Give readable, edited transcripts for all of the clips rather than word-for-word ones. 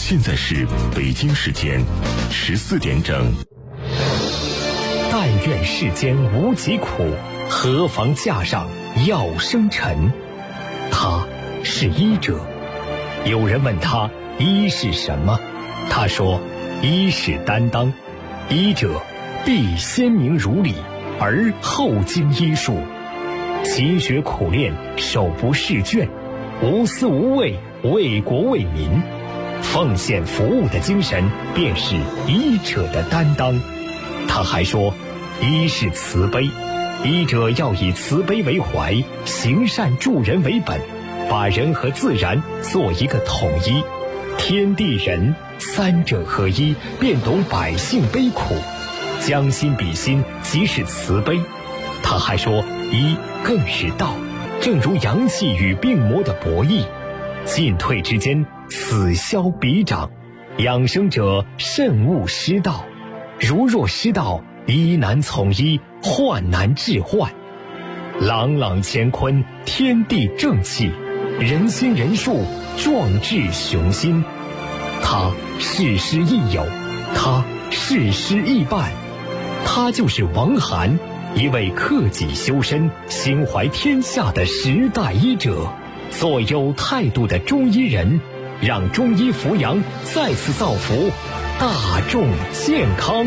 现在是北京时间14点整。 但愿世间无疾苦，何妨架上药生尘。他是医者。有人问他医是什么，他说医是担当。医者必先明如理，而后经医术，勤学苦练，手不释卷，无私无畏，为国为民，奉献服务的精神便是医者的担当。他还说医是慈悲，医者要以慈悲为怀，行善助人为本，把人和自然做一个统一，天地人三者合一，便懂百姓悲苦，将心比心，即是慈悲。他还说医更是道，正如阳气与病魔的博弈，进退之间，此消彼长，养生者慎勿失道，如若失道，医难从医，患难治患。朗朗乾坤，天地正气，人心人术，壮志雄心。他事师亦友，他事师亦伴，他就是王涵，一位克己修身、心怀天下的时代医者，做有态度的中医人，让中医扶阳再次造福大众健康。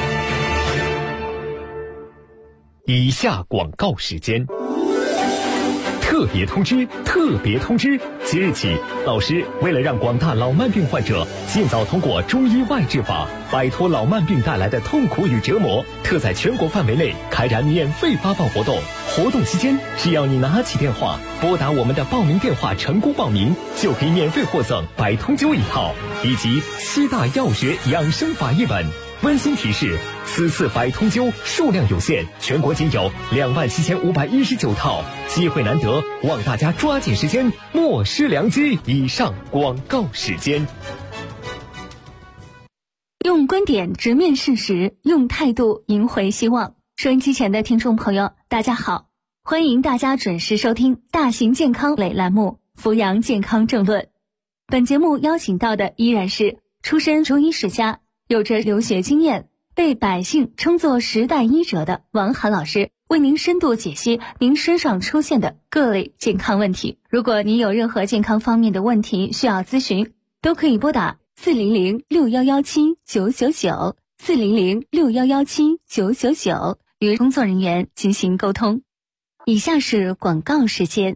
以下广告时间。特别通知！特别通知！即日起，老师为了让广大老慢病患者尽早通过中医外治法，摆脱老慢病带来的痛苦与折磨，特在全国范围内开展免费发放活动。活动期间，只要你拿起电话，拨打我们的报名电话，成功报名，就可以免费获赠百通灸1套，以及7大药学养生法1本。温馨提示：此次百通灸数量有限，全国仅有27519套，机会难得，望大家抓紧时间，莫失良机。以上广告时间。 用观点直面事实，用态度赢回希望。收音机前的听众朋友，大家好，欢迎大家准时收听大型健康类栏目《扶阳健康政论》。本节目邀请到的依然是出身中医世家，有着留学经验，被百姓称作时代医者的王涵老师，为您深度解析您身上出现的各类健康问题。如果您有任何健康方面的问题需要咨询，都可以拨打400611799 400611799与工作人员进行沟通。以下是广告时间。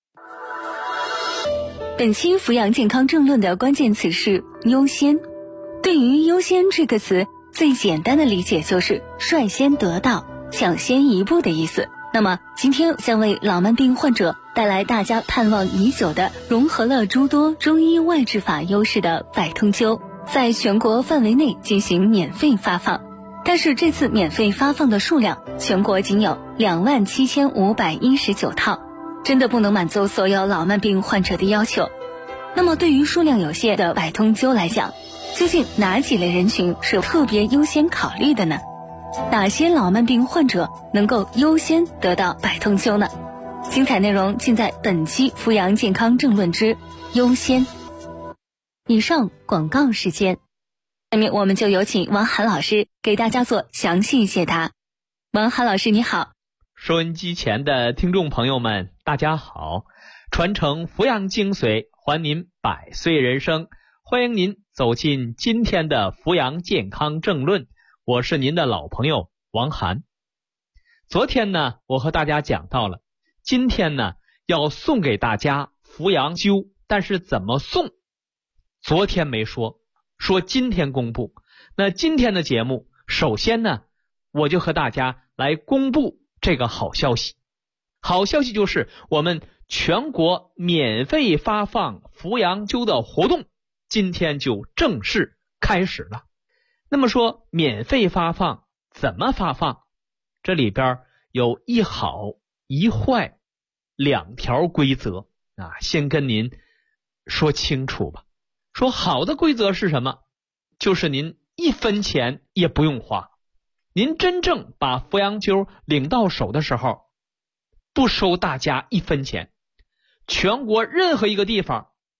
本期扶阳健康政论的关键词是优先。对于优先这个词，最简单的理解就是率先得到、抢先一步的意思。那么今天将为老慢病患者带来大家盼望已久的融合了诸多中医外治法优势的百通灸，在全国范围内进行免费发放。但是这次免费发放的数量，全国仅有27519套，真的不能满足所有老慢病患者的要求。那么对于数量有限的百通灸来讲，究竟哪几类人群是特别优先考虑的呢？哪些老慢病患者能够优先得到百通灸呢？精彩内容尽在本期扶阳健康政论之优先。以上广告时间，下面我们就有请王涵老师给大家做详细解答。王涵老师你好。 收音机前的听众朋友们大家好，传承扶阳精髓，还您百岁人生，欢迎您走进今天的扶阳健康政论，我是您的老朋友王涵。昨天呢，我和大家讲到了，今天呢要送给大家扶阳灸，但是怎么送？昨天没说，说今天公布。那今天的节目，首先呢，我就和大家来公布这个好消息。好消息就是我们全国免费发放扶阳灸的活动今天就正式开始了。那么说免费发放怎么发放？这里边有一好一坏2条规则啊，先跟您说清楚吧。说好的规则是什么？就是您1分钱也不用花，您真正把扶阳灸领到手的时候，不收大家1分钱，全国任何一个地方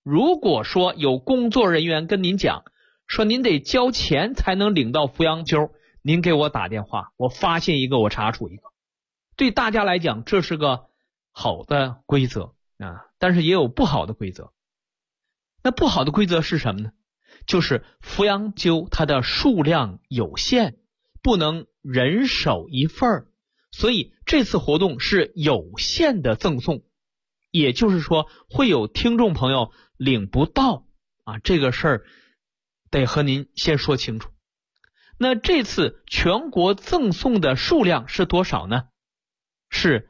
如果说有工作人员跟您讲说您得交钱才能领到抚养灸，您给我打电话，我发现一个我查处一个。对大家来讲这是个好的规则啊，但是也有不好的规则。那不好的规则是什么呢？就是抚养灸它的数量有限，不能人手一份，所以这次活动是有限的赠送，也就是说会有听众朋友领不到啊，这个事儿得和您先说清楚。那这次全国赠送的数量是多少呢？是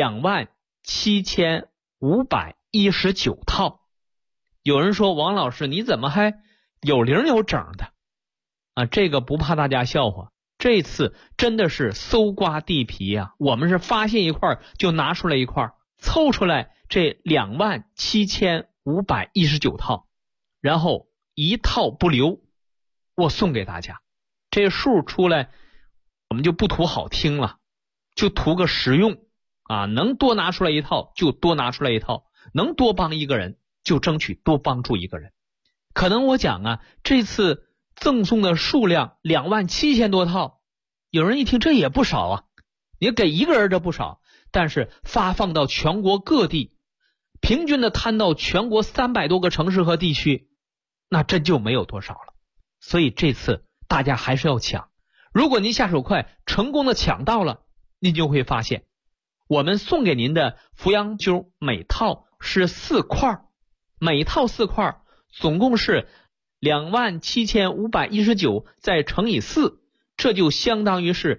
27519套。有人说王老师你怎么还有零有整的啊？这个不怕大家笑话，这次真的是搜刮地皮啊，我们是发现一块就拿出来一块，凑出来这27519套，然后一套不留，我送给大家。这数出来我们就不图好听了，就图个实用啊，能多拿出来一套就多拿出来一套，能多帮一个人就争取多帮助一个人。可能我讲啊，这次赠送的数量27000多套，有人一听这也不少啊，你给一个人这不少，但是发放到全国各地，平均的摊到全国300多个城市和地区，那真就没有多少了。所以这次大家还是要抢，如果您下手快，成功的抢到了，您就会发现我们送给您的抚养灸每套是4块，每套4块总共是27519再乘以4，这就相当于是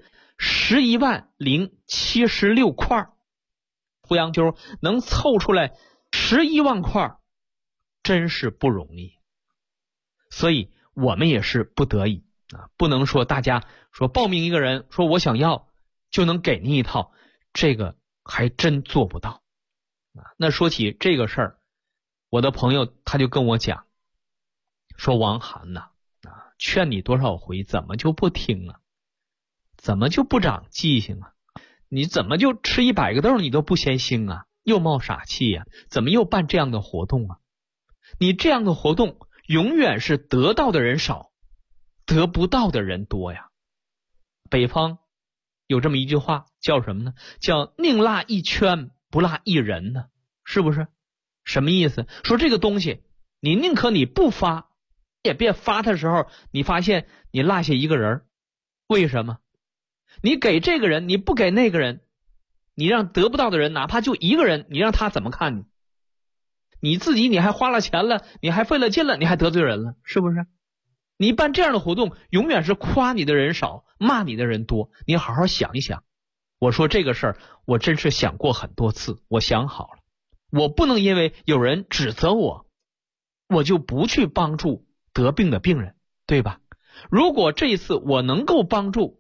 110076块。抚养灸能凑出来11万块，真是不容易。所以我们也是不得已啊，不能说大家说报名一个人说我想要就能给您一套，这个还真做不到啊。那说起这个事儿，我的朋友他就跟我讲说，王涵呐啊，劝你多少回怎么就不听啊？怎么就不长记性啊？你怎么就吃100个豆你都不嫌腥啊？又冒傻气呀？怎么又办这样的活动啊？你这样的活动永远是得到的人少，得不到的人多呀。北方有这么一句话叫什么呢？叫宁落一圈不落一人呢，是不是？什么意思？说这个东西你宁可你不发，也别发的时候你发现你落下一个人。为什么？你给这个人你不给那个人，你让得不到的人哪怕就一个人，你让他怎么看你？你自己你还花了钱了，你还费了劲了，你还得罪人了，是不是？你办这样的活动永远是夸你的人少，骂你的人多，你好好想一想。我说这个事儿我真是想过很多次，我想好了，我不能因为有人指责我，我就不去帮助得病的病人，对吧？如果这一次我能够帮助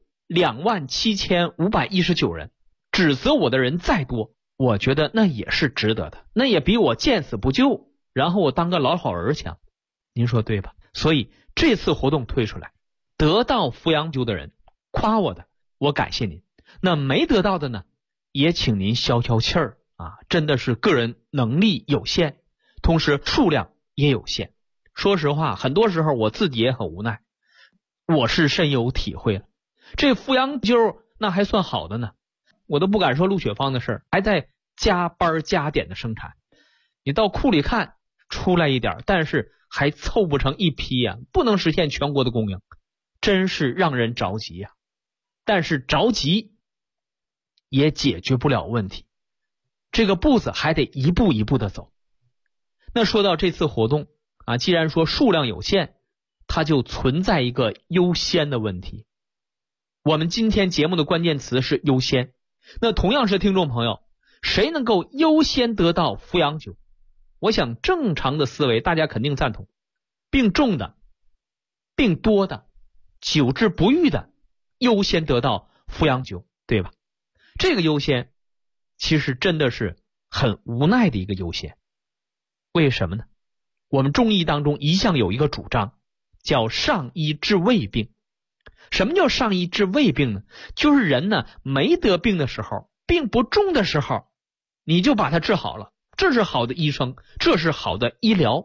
27519人，指责我的人再多，我觉得那也是值得的，那也比我见死不救然后我当个老好人强，您说对吧？所以这次活动推出来，得到抚养灸的人夸我的，我感谢您，那没得到的呢，也请您消消气儿啊，真的是个人能力有限，同时数量也有限。说实话，很多时候我自己也很无奈，我是深有体会了。这抚养灸那还算好的呢，我都不敢说陆雪芳的事儿，还在加班加点的生产。你到库里看出来一点，但是还凑不成一批呀，不能实现全国的供应，真是让人着急呀。但是着急也解决不了问题，这个步子还得一步一步的走。那说到这次活动啊，既然说数量有限，它就存在一个优先的问题。我们今天节目的关键词是优先，那同样是听众朋友，谁能够优先得到抚养灸？我想正常的思维大家肯定赞同，病重的、病多的、久治不愈的优先得到抚养灸，对吧？这个优先其实真的是很无奈的一个优先。为什么呢？我们中医当中一向有一个主张叫上医治未病。什么叫上医治未病呢？就是人呢没得病的时候，病不重的时候，你就把它治好了，这是好的医生，这是好的医疗。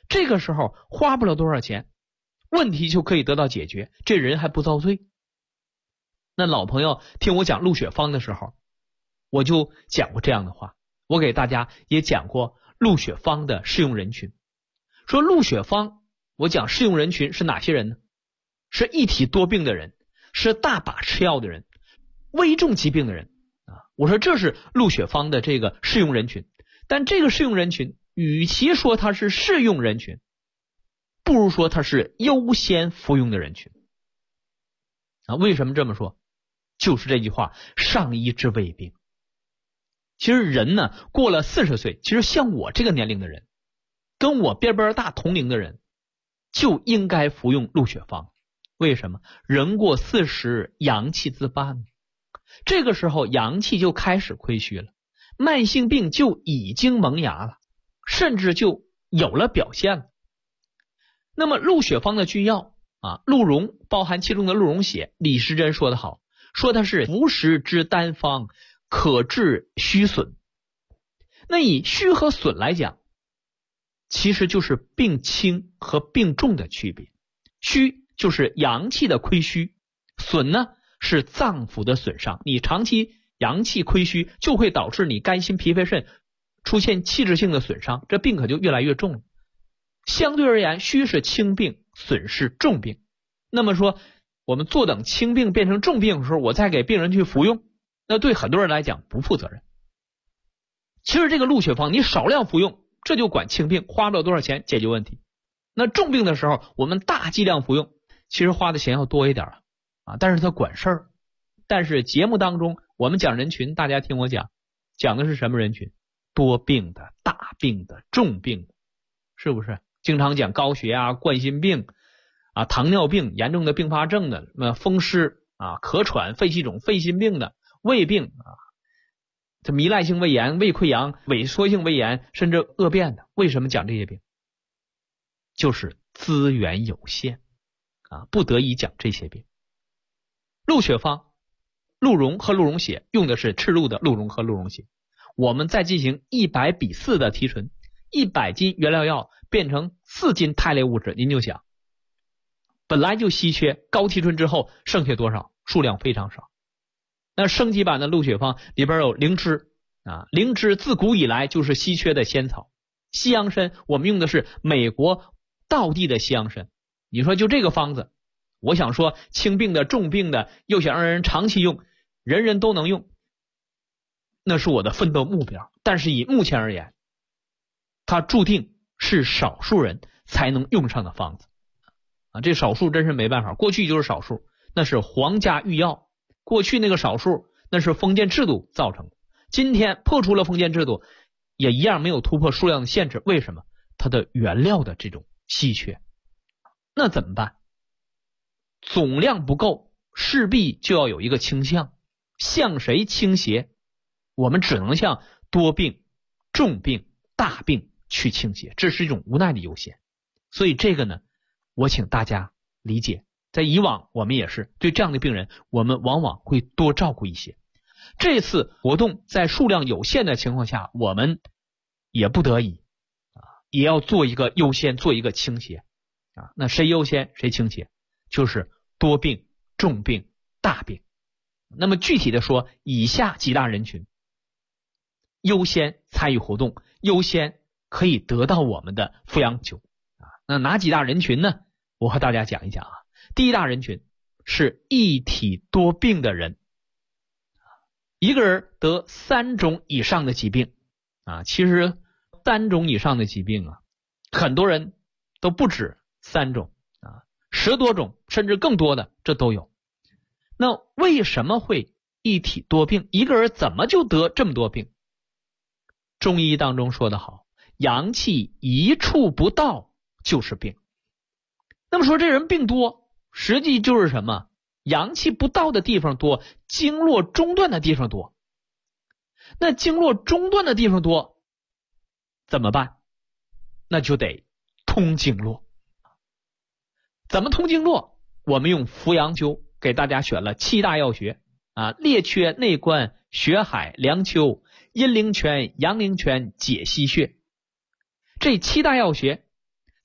这个时候花不了多少钱，问题就可以得到解决，这人还不遭罪。那老朋友听我讲鹿血方的时候，我就讲过这样的话，我给大家也讲过鹿血方的适用人群。说鹿血方，我讲适用人群是哪些人呢？是一体多病的人，是大把吃药的人，危重疾病的人啊。我说这是鹿血方的这个适用人群。但这个适用人群，与其说它是适用人群，不如说它是优先服用的人群啊。为什么这么说？就是这句话，上医治未病。其实人呢，过了40岁，其实像我这个年龄的人，跟我边边大同龄的人，就应该服用鹿血方。为什么？人过40，阳气自半，这个时候阳气就开始亏虚了，慢性病就已经萌芽了，甚至就有了表现了。那么鹿血方的君药啊，鹿茸包含其中的鹿茸血，李时珍说得好，说它是服食之单方，可治虚损。那以虚和损来讲，其实就是病轻和病重的区别。虚就是阳气的亏虚，损呢是脏腑的损伤。你长期阳气亏虚，就会导致你肝心脾肺肾出现器质性的损伤，这病可就越来越重了。相对而言，虚是轻病，损是重病。那么说我们坐等轻病变成重病的时候，我再给病人去服用，那对很多人来讲不负责任。其实这个鹿血方你少量服用，这就管轻病，花不了多少钱解决问题。那重病的时候我们大剂量服用，其实花的钱要多一点啊，但是它管事儿。但是节目当中我们讲人群，大家听我讲的是什么人群？多病的、大病的、重病的，是不是？经常讲高血压、冠心病啊、糖尿病、严重的并发症的、风湿啊、咳喘、肺气肿、肺心病的、胃病啊，这糜烂性胃炎、胃溃疡、萎缩性胃炎，甚至恶变的。为什么讲这些病？就是资源有限啊，不得已讲这些病。鹿血方，鹿茸和鹿茸血用的是赤鹿的鹿茸和鹿茸血，我们再进行100:4的提纯，100斤原料药变成4斤肽类物质，您就想，本来就稀缺，高提纯之后剩下多少？数量非常少。那升级版的鹿血方里边有灵芝啊，灵芝自古以来就是稀缺的仙草。西洋参我们用的是美国道地的西洋参。你说就这个方子，我想说轻病的、重病的，又想让人长期用，人人都能用，那是我的奋斗目标。但是以目前而言，它注定是少数人才能用上的方子啊，这少数真是没办法，过去就是少数，那是皇家御药，过去那个少数那是封建制度造成的，今天破除了封建制度，也一样没有突破数量的限制。为什么？它的原料的这种稀缺。那怎么办？总量不够，势必就要有一个倾向，向谁倾斜？我们只能向多病、重病、大病去倾斜，这是一种无奈的优先。所以这个呢，我请大家理解，在以往我们也是对这样的病人，我们往往会多照顾一些。这次活动在数量有限的情况下，我们也不得已也要做一个优先，做一个倾斜啊。那谁优先谁倾斜？就是多病、重病、大病。那么具体的说，以下几大人群优先参与活动，优先可以得到我们的扶阳灸啊。那哪几大人群呢？我和大家讲一讲啊。第一大人群是一体多病的人，一个人得3种以上的疾病啊。其实3种以上的疾病啊，很多人都不止3种啊，10多种甚至更多的这都有。那为什么会一体多病？一个人怎么就得这么多病？中医当中说得好，阳气一处不到就是病。那么说这人病多，实际就是什么？阳气不到的地方多，经络中断的地方多。那经络中断的地方多怎么办？那就得通经络。怎么通经络？我们用扶阳灸给大家选了7大要穴啊：列缺、内关、血海、梁丘、阴陵泉、阳陵泉、解溪穴。这7大要穴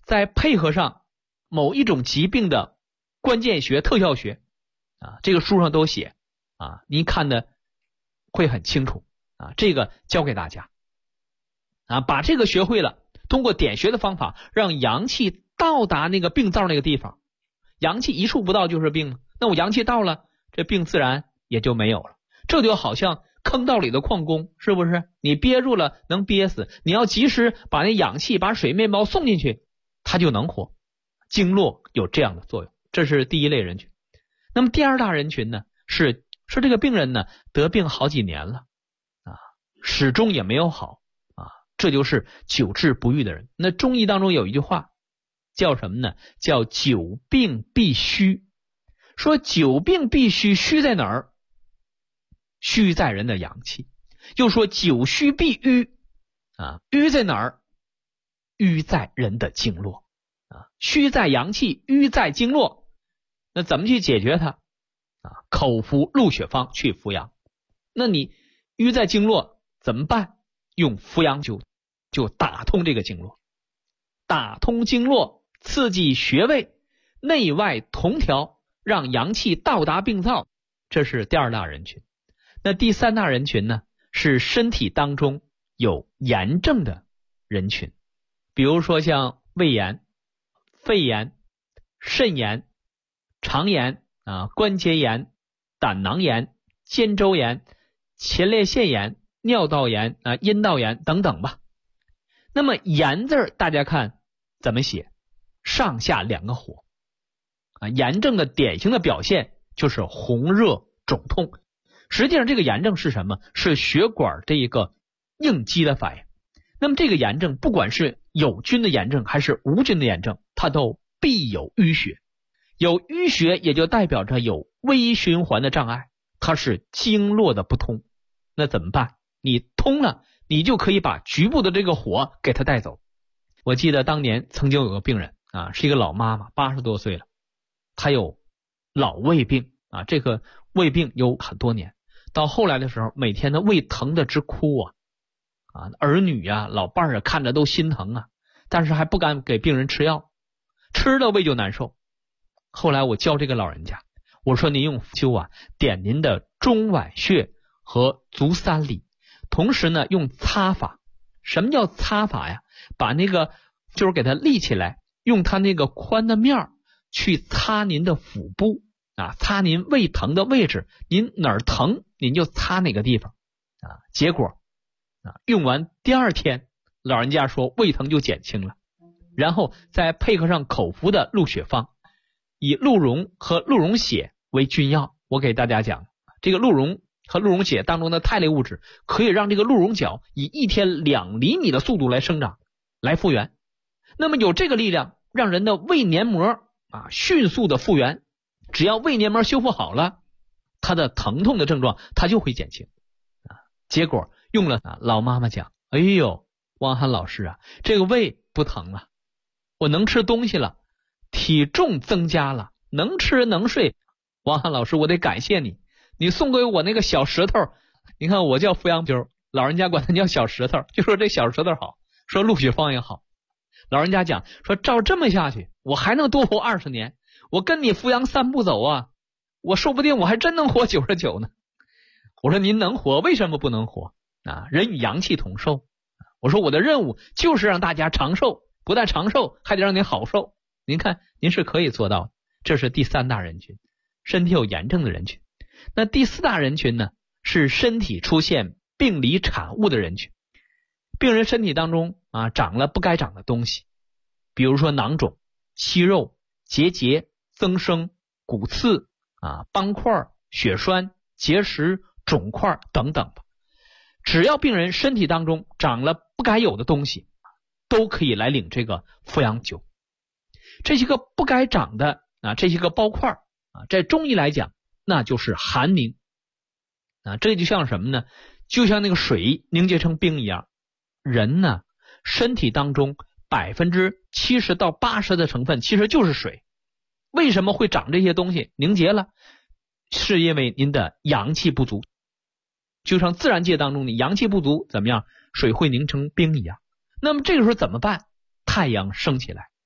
再配合上某一种疾病的关键学、特效学啊，这个书上都写啊，您看的会很清楚啊。这个教给大家啊，把这个学会了，通过点穴的方法，让阳气到达那个病灶那个地方。阳气一处不到就是病了，那我阳气到了，这病自然也就没有了。这就好像坑道里的矿工，是不是？你憋住了能憋死，你要及时把那氧气、把水面包送进去，它就能活。经络有这样的作用，这是第一类人群。那么第二大人群呢，是这个病人呢得病好几年了啊，始终也没有好啊，这就是久治不愈的人。那中医当中有一句话叫什么呢？叫久病必虚。说久病必虚，虚在哪儿？虚在人的阳气。又说久虚必瘀啊，瘀在哪儿？瘀在人的经络啊，虚在阳气，瘀在经络。那怎么去解决它啊？口服鹿血方去扶阳。那你瘀在经络怎么办？用扶阳灸就打通这个经络，打通经络，刺激穴位，内外同调，让阳气到达病灶。这是第二大人群。那第三大人群呢，是身体当中有炎症的人群，比如说像胃炎、肺炎、肾炎、肠炎啊、关节炎、胆囊炎、肩周炎、前列腺炎、尿道炎啊、阴道炎等等吧。那么炎字大家看怎么写？上下两个火啊，炎症的典型的表现就是红热肿痛。实际上这个炎症是什么？是血管这一个应激的反应。那么这个炎症不管是有菌的炎症还是无菌的炎症，它都必有淤血。有淤血也就代表着有微循环的障碍，它是经络的不通。那怎么办？你通了，你就可以把局部的这个火给它带走。我记得当年曾经有个病人啊，是一个老妈妈，80多岁了，她有老胃病啊，这个胃病有很多年，到后来的时候，每天的胃疼的直哭啊，儿女啊、老伴啊看着都心疼啊，但是还不敢给病人吃药，吃了胃就难受。后来我教这个老人家，我说您用灸啊，点您的中脘穴和足三里，同时呢用擦法。什么叫擦法呀？把那个就是给它立起来，用它那个宽的面去擦您的腹部啊，擦您胃疼的位置，您哪儿疼您就擦哪个地方啊。结果啊，用完第二天，老人家说胃疼就减轻了。然后再配合上口服的鹿血方，以鹿茸和鹿茸血为君药。我给大家讲，这个鹿茸和鹿茸血当中的肽类物质可以让这个鹿茸角以1天2厘米的速度来生长，来复原。那么有这个力量，让人的胃黏膜啊迅速的复原。只要胃黏膜修复好了，它的疼痛的症状它就会减轻啊。结果用了啊，老妈妈讲，哎呦，汪涵老师啊，这个胃不疼了，我能吃东西了，体重增加了，能吃能睡。汪涵老师，我得感谢你，你送给我那个小石头，你看我叫扶阳灸，老人家管它叫小石头，就说这小石头好，说鹿血方也好。老人家讲说，照这么下去，我还能多活20年。我跟你扶阳3步走啊，我说不定我还真能活99呢。我说您能活，为什么不能活啊？人与阳气同寿。我说我的任务就是让大家长寿，不但长寿，还得让您好受。您看您是可以做到的。这是第三大人群，身体有炎症的人群。那第四大人群呢，是身体出现病理产物的人群。病人身体当中啊长了不该长的东西，比如说囊肿、息肉、结节、增生、骨刺啊、斑块、血栓、结石、肿块等等吧。只要病人身体当中长了不该有的东西，都可以来领这个扶阳灸。这些个不该长的啊，这些个包块啊，在中医来讲，那就是寒凝啊。这就像什么呢？就像那个水凝结成冰一样。人呢，身体当中70%到80%的成分其实就是水。为什么会长这些东西凝结了？是因为您的阳气不足。就像自然界当中你阳气不足怎么样，水会凝成冰一样。那么这个时候怎么办？太阳升起来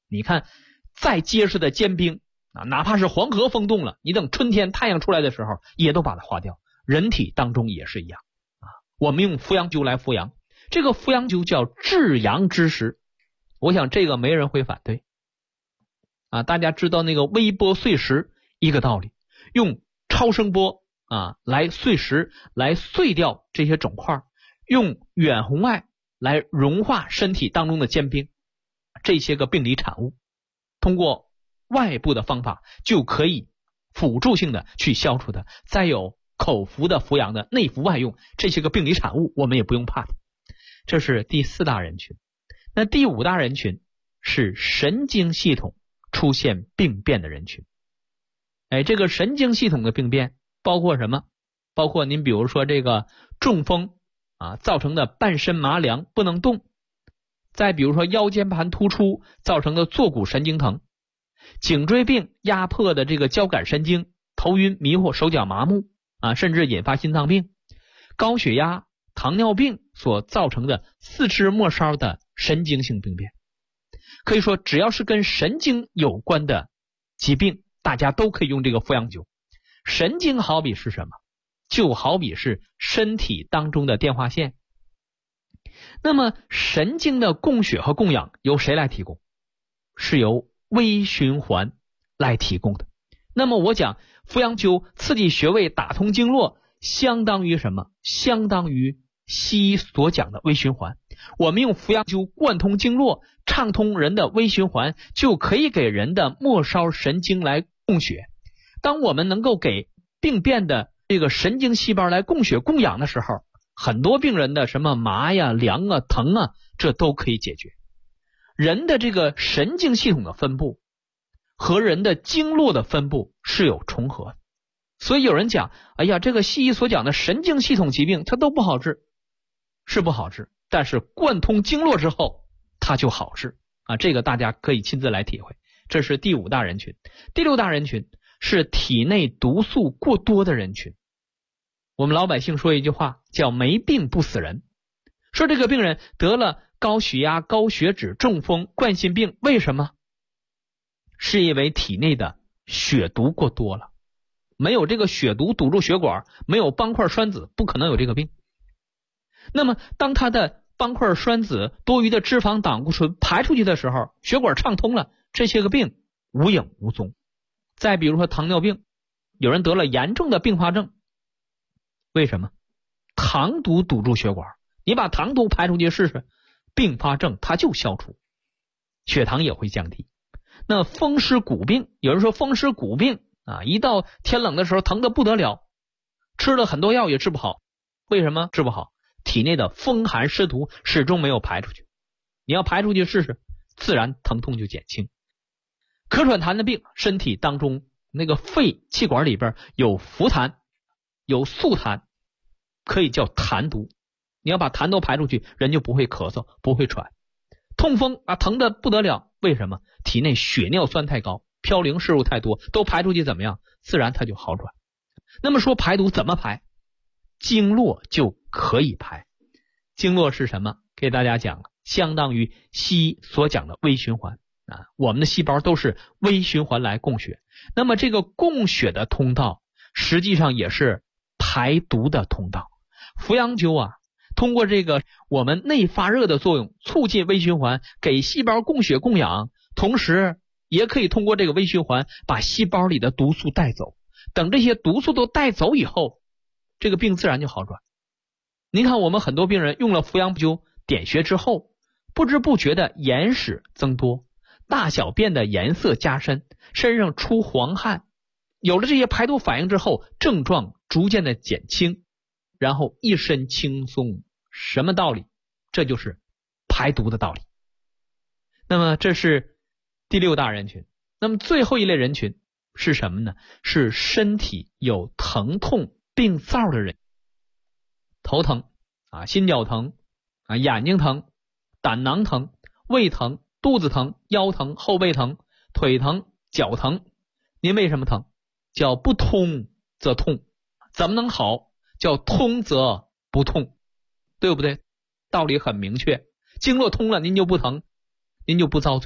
你看再结实的坚冰啊，哪怕是黄河封冻了，你等春天太阳出来的时候也都把它化掉。人体当中也是一样啊，我们用扶阳灸来扶阳，这个扶阳灸叫至阳之时，我想这个没人会反对啊。大家知道那个微波碎石一个道理，用超声波啊来碎石，来碎掉这些肿块，用远红外来融化身体当中的坚冰，这些个病理产物通过外部的方法就可以辅助性的去消除它。再有口服的扶阳的内服外用，这些个病理产物我们也不用怕它。这是第4大人群。那第5大人群是神经系统出现病变的人群。这个神经系统的病变包括什么？包括您比如说这个中风啊造成的半身麻凉不能动，再比如说腰间盘突出造成的坐骨神经疼，颈椎病压迫的这个交感神经，头晕迷惑手脚麻木啊，甚至引发心脏病，高血压糖尿病所造成的四肢末梢的神经性病变。可以说只要是跟神经有关的疾病，大家都可以用这个扶阳灸。神经好比是什么？就好比是身体当中的电话线。那么神经的供血和供氧由谁来提供？是由微循环来提供的。那么我讲扶阳灸刺激穴位打通经络，相当于什么？相当于西医所讲的微循环。我们用扶阳灸贯通经络，畅通人的微循环，就可以给人的末梢神经来供血。当我们能够给病变的这个神经细胞来供血供氧的时候，很多病人的什么麻呀凉啊疼啊，这都可以解决。人的这个神经系统的分布和人的经络的分布是有重合的，所以有人讲，哎呀，这个西医所讲的神经系统疾病它都不好治，是不好治，但是贯通经络之后它就好治啊，这个大家可以亲自来体会。这是第5大人群。第6大人群是体内毒素过多的人群。我们老百姓说一句话叫没病不死人，说这个病人得了高血压、高血脂、中风、冠心病，为什么？是因为体内的血毒过多了，没有这个血毒堵住血管，没有邦块栓子，不可能有这个病。那么当他的邦块栓子、多余的脂肪、胆固醇排出去的时候，血管畅通了，这些个病无影无踪。再比如说糖尿病，有人得了严重的并发症，为什么？糖毒堵住血管，你把糖毒排出去试试，并发症它就消除，血糖也会降低。那风湿骨病，有人说风湿骨病啊，一到天冷的时候疼得不得了，吃了很多药也治不好。为什么治不好？体内的风寒湿毒始终没有排出去，你要排出去试试，自然疼痛就减轻。咳喘痰的病，身体当中那个肺气管里边有浮痰，有素痰，可以叫痰毒，你要把痰都排出去，人就不会咳嗽，不会喘。痛风啊，疼得不得了，为什么？体内血尿酸太高，嘌呤摄入太多，都排出去怎么样？自然它就好转。那么说排毒怎么排？经络就可以排。经络是什么？给大家讲了，相当于西医所讲的微循环啊，我们的细胞都是微循环来供血。那么这个供血的通道，实际上也是排毒的通道。扶阳灸啊，通过这个我们内发热的作用，促进微循环，给细胞供血供氧，同时也可以通过这个微循环把细胞里的毒素带走。等这些毒素都带走以后，这个病自然就好转。您看我们很多病人用了扶阳灸点穴之后，不知不觉的眼屎增多，大小便的颜色加深，身上出黄汗，有了这些排毒反应之后，症状逐渐的减轻，然后一身轻松。什么道理？这就是排毒的道理。那么这是第6大人群。那么最后一类人群是什么呢？是身体有疼痛病灶的人，头疼啊，心绞疼啊，眼睛疼，胆囊疼，胃疼，肚子疼，腰疼，后背疼，腿疼，脚疼。您为什么疼？叫不通则痛，怎么能好？叫通则不痛，对不对？道理很明确，经络通了您就不疼，您就不遭罪。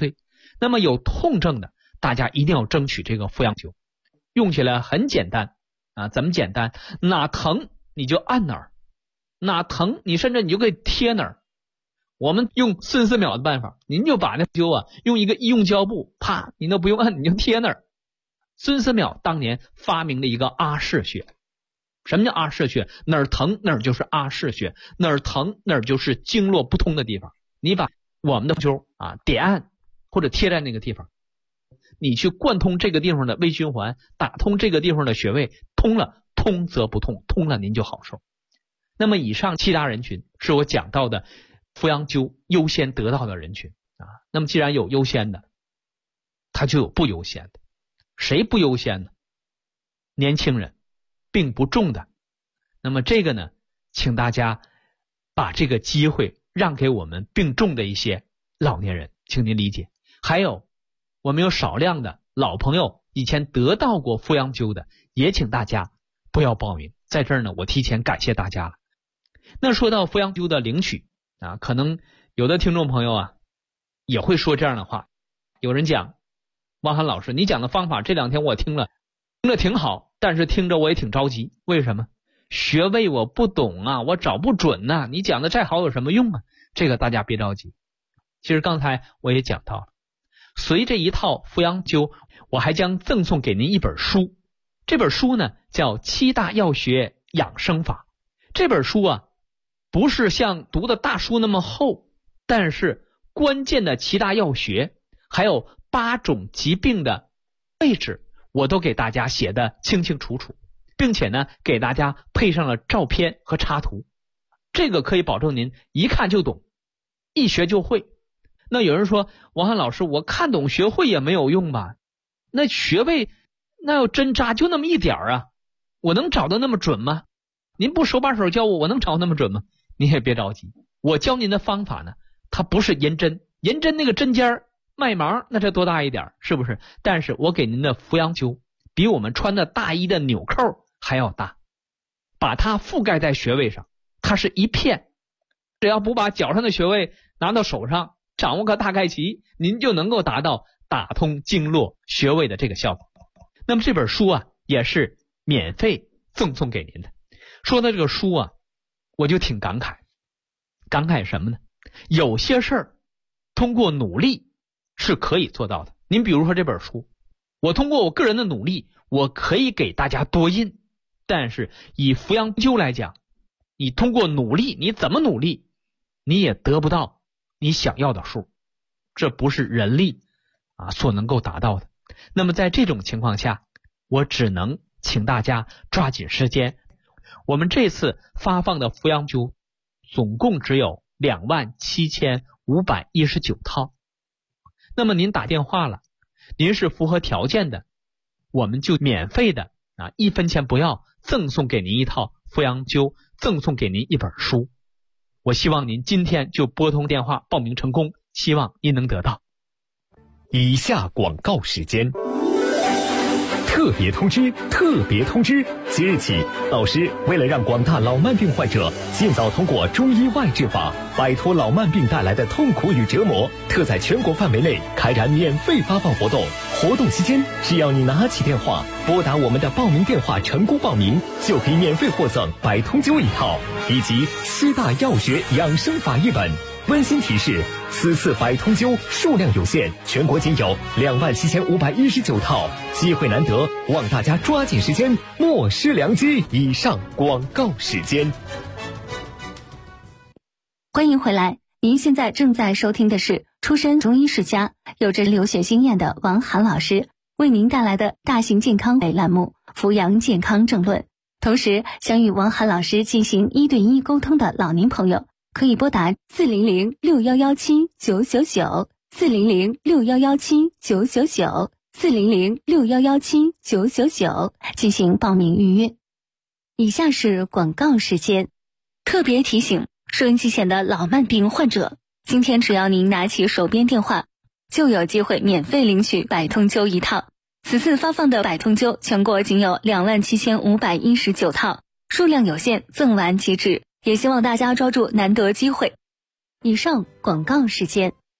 那么有痛症的，大家一定要争取这个扶阳灸，用起来很简单啊。怎么简单？哪疼你就按哪儿，哪疼你甚至你就可以贴哪儿。我们用孙思邈的办法，您就把那灸啊用一个医用胶布，啪，你都不用按，你就贴那儿。孙思邈当年发明了一个阿是穴。什么叫阿是穴？哪儿疼哪儿就是阿是穴，哪儿疼哪儿就是经络不通的地方。你把我们的灸啊点按或者贴在那个地方，你去贯通这个地方的微循环，打通这个地方的穴位，通了，通则不痛，通了您就好受。那么以上7大人群是我讲到的扶阳灸优先得到的人群啊。那么既然有优先的，它就有不优先的。谁不优先呢？年轻人，病不重的。那么这个呢，请大家把这个机会让给我们病重的一些老年人，请您理解。还有我们有少量的老朋友以前得到过扶阳灸的，也请大家不要报名。在这儿呢，我提前感谢大家了。那说到扶阳灸的领取啊，可能有的听众朋友啊也会说这样的话。有人讲，汪涵老师，你讲的方法这2天我听了挺好，但是听着我也挺着急。为什么？穴位我不懂啊，我找不准啊，你讲的再好有什么用啊？这个大家别着急。其实刚才我也讲到了，随着一套扶阳灸，我还将赠送给您一本书。这本书呢叫《7大药学养生法》。这本书啊不是像读的大书那么厚，但是关键的7大药学还有8种疾病的位置我都给大家写的清清楚楚，并且呢给大家配上了照片和插图。这个可以保证您一看就懂，一学就会。那有人说，王涵老师，我看懂学会也没有用吧？那穴位那要针扎就那么一点啊，我能找得那么准吗？您不手把手教我能找那么准吗？你也别着急，我教您的方法呢，它不是银针，银针那个针尖麦芒那这多大一点，是不是？但是我给您的扶阳灸比我们穿的大衣的纽扣还要大，把它覆盖在穴位上，它是一片，只要不把脚上的穴位拿到手上，掌握个大概齐，您就能够达到打通经络穴位的这个效果。那么这本书啊也是免费赠送给您的。说到这个书啊，我就挺感慨什么呢？有些事儿通过努力是可以做到的。您比如说这本书，我通过我个人的努力，我可以给大家多印，但是以扶阳灸来讲，你通过努力，你怎么努力你也得不到你想要的数，这不是人力所能够达到的。那么在这种情况下，我只能请大家抓紧时间。我们这次发放的扶阳灸总共只有27519套。那么您打电话了，您是符合条件的，我们就免费的1分钱不要，赠送给您一套扶阳灸，赠送给您一本书。我希望您今天就拨通电话报名成功，希望您能得到。 以下广告时间。特别通知！即日起，老师为了让广大老慢病患者尽早通过中医外治法，摆脱老慢病带来的痛苦与折磨，特在全国范围内开展免费发放活动。活动期间，只要你拿起电话，拨打我们的报名电话成功报名，就可以免费获赠百通灸1套，以及7大药学养生法1本。温馨提示：此次百通灸数量有限，全国仅有27519套，机会难得，望大家抓紧时间，莫失良机。以上广告时间。 欢迎回来，您现在正在收听的是出身中医世家、有着留学经验的王涵老师为您带来的大型健康类栏目《扶阳健康政论》。同时，想与王涵老师进行1对1沟通的老年朋友，可以拨打4006117999400 40061179999 40061179999进行报名预约。以下是广告时间。特别提醒收音机前的老慢病患者，今天只要您拿起手边电话，就有机会免费领取百通灸1套。此次发放的百通灸全国仅有27519套，数量有限，赠完即止，也希望大家抓住难得机会。以上广告时间。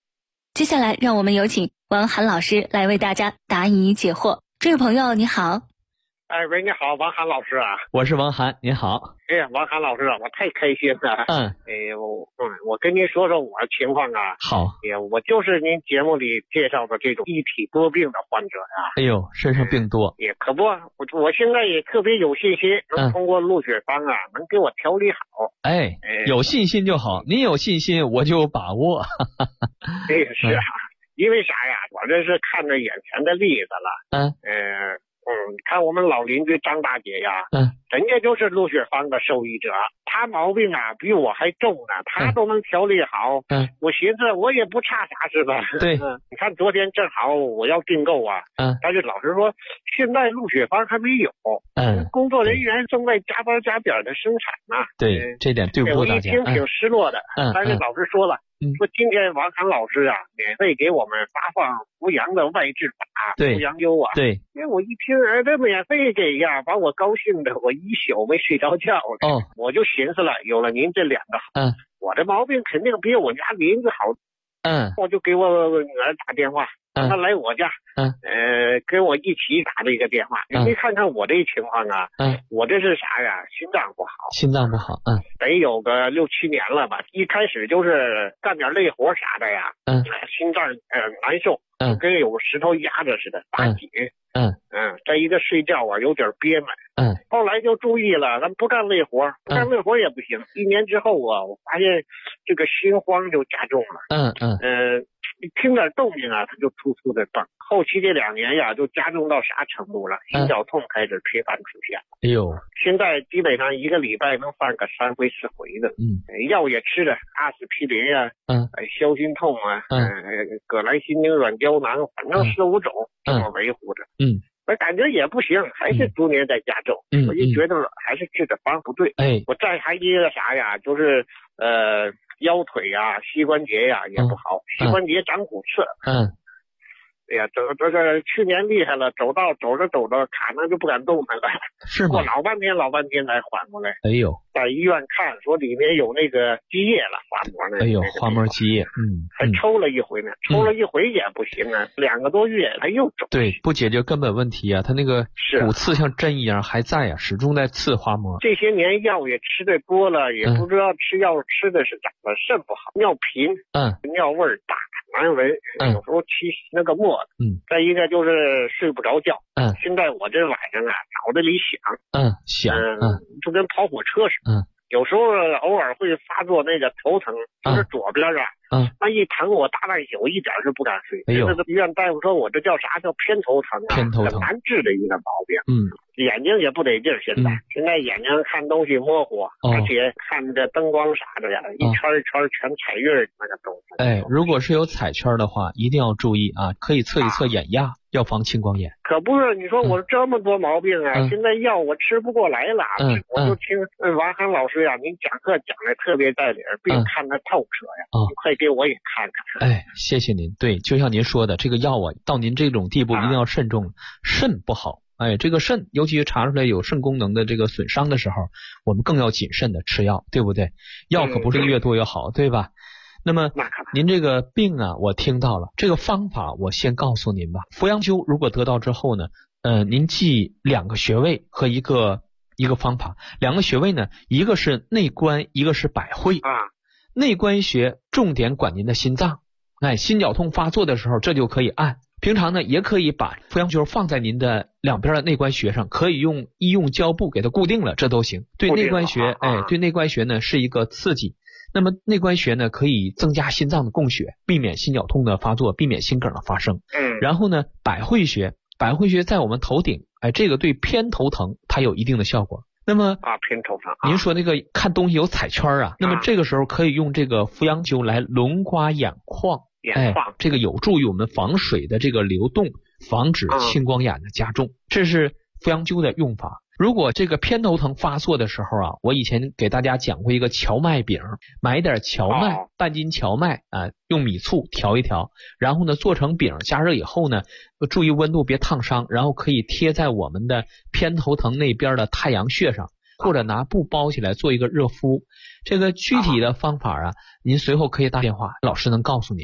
接下来让我们有请王涵老师来为大家答疑解惑。这位朋友你好。 喂，你好，王涵老师啊。 我是王涵，您好。 王涵老师啊，我太开心了。我跟您说说我的情况啊。 好。 我就是您节目里介绍的这种一体多病的患者啊。 哎呦，身上病多。 可不，我现在也特别有信心，能通过鹿血方啊，能给我调理好。 有信心就好，您有信心，我就有把握。 是啊，因为啥呀？我这是看着眼前的例子了。看我们老邻居张大姐呀，人家就是鹿血方的受益者，她毛病啊比我还重呢，她都能调理好。我寻思我也不差啥是吧？ 对。 你看昨天正好我要订购啊，但是老师说现在鹿血方还没有，工作人员正在加班加点的生产呢。 对，这点对不住大家。 我一听挺失落的，但是老师说了。说今天王涵老师啊，免费给我们发放扶阳的外治法，扶阳优啊。 对， 因为我一听这免费给呀，把我高兴的我一宿没睡着觉了。我就寻思了，有了您这两个好，我的毛病肯定比我家邻居好。我就给我女儿打电话，让她来我家，跟我一起打了一个电话。你看看我这情况啊，我这是啥呀？心脏不好，得有个6、7年了吧。一开始就是干点累活啥的呀，心脏难受，跟有石头压着似的，打紧。再一个睡觉啊有点憋闷。后来就注意了，咱不干累活也不行。1年之后啊，我发现这个心慌就加重了。听点动静啊，他就突突的蹦。后期这2年呀，就加重到啥程度了？心绞痛开始频繁出现。哎呦，现在基本上1个礼拜能犯个3回4回的。药也吃了，阿司匹林啊，消心痛啊，葛兰辛宁软胶囊，反正4、5种这么维护着。我感觉也不行，还是逐年在加重。我就觉得还是治的方不对。我再还一个啥呀，就是腰腿呀、膝关节呀也不好，膝关节长骨刺。哎呀，这个去年厉害了，走着卡那就不敢动弹了， 是吗？ 过老半天才缓过来。 哎呦， 在医院看说里面有那个积液了，滑膜那。 哎呦，滑膜积液， 还抽了一回呢，抽了一回也不行啊，2个多月他又肿。 对，不解决根本问题啊，他那个骨刺像针一样还在啊，始终在刺滑膜。 这些年药也吃的多了，也不知道吃药吃的是咋的，肾不好，尿频，尿味大。难闻，有时候起那个沫子，再一个就是睡不着觉，现在我这晚上啊，脑袋里响，就跟跑火车似的，有时候偶尔会发作那个头疼，就是左边啊，那一疼我大半宿一点是不敢睡。那个医院大夫说我这叫啥？叫偏头疼啊，很难治的一个毛病。眼睛也不得劲儿，现在眼睛看东西模糊，而且看这灯光啥的呀，一圈一圈全彩晕那个东西。 如果是有彩圈的话，一定要注意啊，可以测一测眼压，要防青光眼。 可不是，你说我这么多毛病啊，现在药我吃不过来了。我就听王涵老师呀，您讲课讲的特别在理，并看得透彻呀，你快给我也看看。 谢谢您。对，就像您说的，这个药啊，到您这种地步一定要慎重，肾不好。这个肾，尤其是查出来有肾功能的这个损伤的时候，我们更要谨慎的吃药，对不对？药可不是越多越好，对吧？那么您这个病啊，我听到了，这个方法我先告诉您吧。扶阳灸如果得到之后呢，您记2个穴位和一个方法。2个穴位呢，一个是内关，一个是百会。内关穴重点管您的心脏，心绞痛发作的时候，这就可以按。平常呢，也可以把扶阳灸放在您的2边的内关穴上，可以用医用胶布给它固定了，这都行。对内关穴，对内关穴呢是一个刺激。那么内关穴呢，可以增加心脏的供血，避免心绞痛的发作，避免心梗的发生。然后呢，百会穴在我们头顶，这个对偏头疼它有一定的效果。那么偏头疼， 您说那个看东西有彩圈啊，那么这个时候可以用这个扶阳灸来轮刮眼眶。这个有助于我们防水的这个流动，防止青光眼的加重，这是扶阳灸的用法。如果这个偏头疼发作的时候啊，我以前给大家讲过一个荞麦饼，买一点荞麦，半斤荞麦用米醋调一调，然后呢做成饼，加热以后呢，注意温度别烫伤，然后可以贴在我们的偏头疼那边的太阳穴上，或者拿布包起来做一个热敷。这个具体的方法啊，您随后可以打电话，老师能告诉您。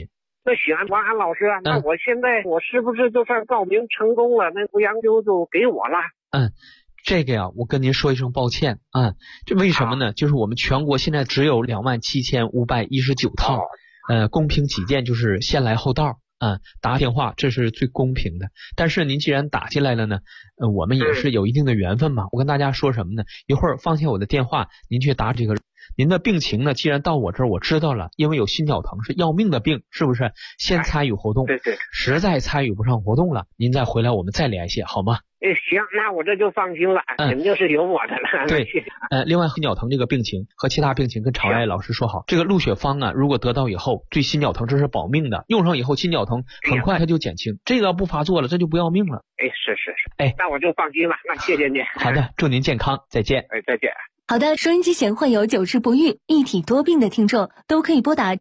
那行，王安老师，那我现在我是不是就算报名成功了，那扶阳灸就给我了？ 这个呀，我跟您说一声抱歉啊。这为什么呢？就是我们全国现在只有27519套，公平起见就是先来后到。打电话这是最公平的，但是您既然打进来了呢，我们也是有一定的缘分嘛。我跟大家说什么呢？一会儿放下我的电话，您去打这个。您的病情呢，既然到我这儿我知道了，因为有心绞疼是要命的病，是不是？先参与活动， 对， 实在参与不上活动了，您再回来我们再联系，好吗？ 行，那我这就放心了，肯定是有我的了。 对，另外心绞疼这个病情和其他病情跟常爱老师说好，这个鹿血芳啊，如果得到以后对心绞疼这是保命的，用上以后心绞疼很快它就减轻，这个不发作了这就不要命了。 是，那我就放心了，那谢谢您。 好的，祝您健康，再见。 再见。 好的，收音机前患有久治不愈、一体多病的听众都可以拨打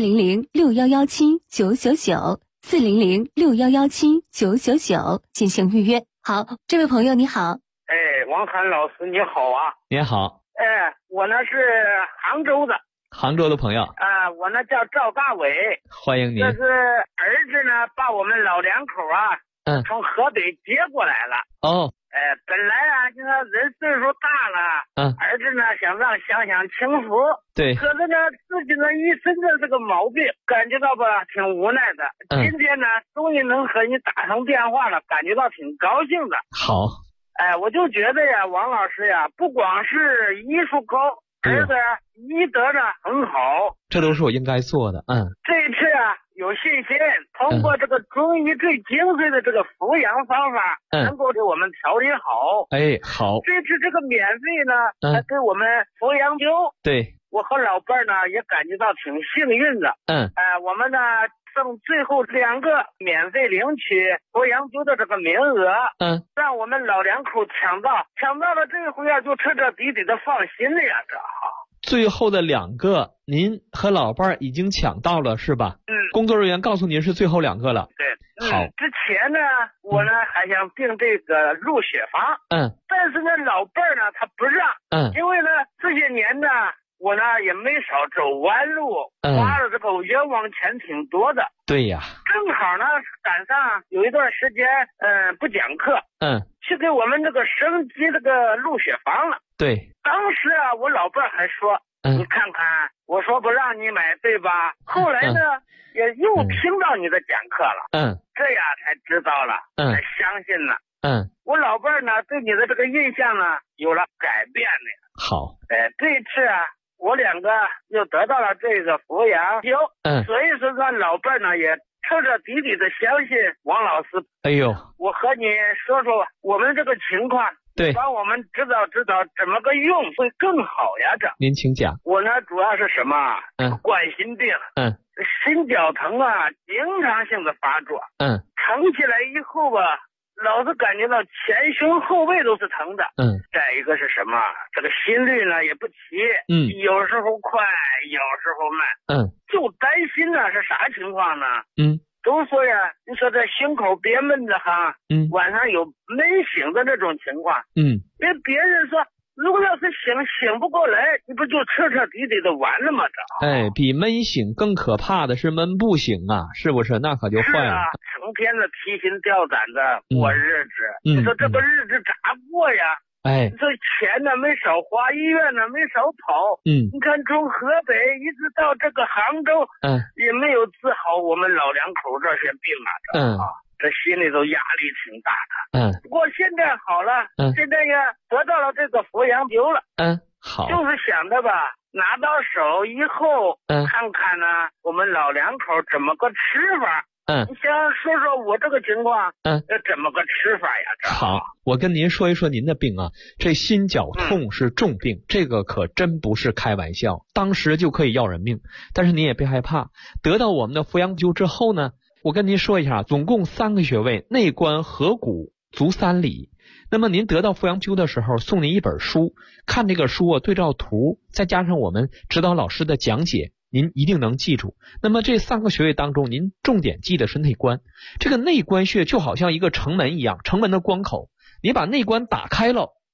400-6117-999，400-6117-999进行预约。好，这位朋友你好。 王涵老师你好啊。 你好。 我呢是杭州的。 杭州的朋友。 我呢叫赵大伟。 欢迎您。 这是儿子呢把我们老两口从河北接过来了。本来这个人岁数大了，儿子呢想让享清福， 对， 可是呢自己呢一身的这个毛病，感觉到吧挺无奈的。今天呢终于能和你打通电话了，感觉到挺高兴的。 好， 我就觉得呀，王老师呀，不光是医术高，儿子医德呢很好， 这都是我应该做的。 这一次有信心通过这个中医最精髓的这个扶阳方法，能够给我们调理好。好。这次这个免费呢，还给我们扶阳灸。对，我和老伴呢也感觉到挺幸运的。我们呢剩最后2个免费领取扶阳灸的这个名额。让我们老两口抢到了，这回就彻彻底底的放心了呀，这最后的2个，您和老伴已经抢到了是吧？工作人员告诉您是最后2个了。 对， 好。 之前呢，我呢还想订这个鹿血芳，但是呢老伴呢他不让，因为呢这些年呢我呢也没少走弯路，花了这个冤枉钱挺多的。对呀。正好呢赶上有一段时间不讲课，去给我们这个升级这个鹿血芳了。对。当时我老伴还说，你看看，我说不让你买对吧？后来呢也又听到你的讲课了，这样才知道了，才相信了。我老伴呢对你的这个印象呢有了改变了。好。这一次我2个又得到了这个扶阳灸，所以说呢老伴呢也彻彻底底的相信王老师。我和你说说我们这个情况，对，帮我们指导怎么个用会更好呀。您请讲。我呢主要是什么？冠心病。心绞疼经常性的发作。疼起来以后老是感觉到前胸后背都是疼的。再一个是什么？这个心率呢也不齐。有时候快，有时候慢。就担心呢是啥情况呢？都说呀，你说这胸口憋闷的晚上有闷醒的这种情况。因为别人说，如果要是醒不过来，你不就彻彻底底的完了吗？比闷醒更可怕的是闷不醒是不是？那可就坏了。成天的提心吊胆的过日子，你说这个日子咋过呀？你说钱呢没少花，医院呢没少跑。你看从河北一直到这个杭州，也没有治好我们老两口这些病这心里头压力挺大的。不过现在好了，现在也得到了这个扶阳灸了。好。就是想着吧，拿到手以后，看看呢我们老两口怎么个吃法。你想说说我这个情况，怎么个吃法呀？好，我跟您说一说您的病这心绞痛是重病，这个可真不是开玩笑，当时就可以要人命。但是您也别害怕，得到我们的扶阳灸之后呢，我跟您说一下，总共3个穴位，内关、合谷、足3里。那么您得到扶阳灸的时候，送您一本书，看这个书对照图，再加上我们指导老师的讲解，您一定能记住。那么这3个穴位当中，您重点记的是内关。这个内关穴就好像一个城门一样，城门的关口，你把内关打开了，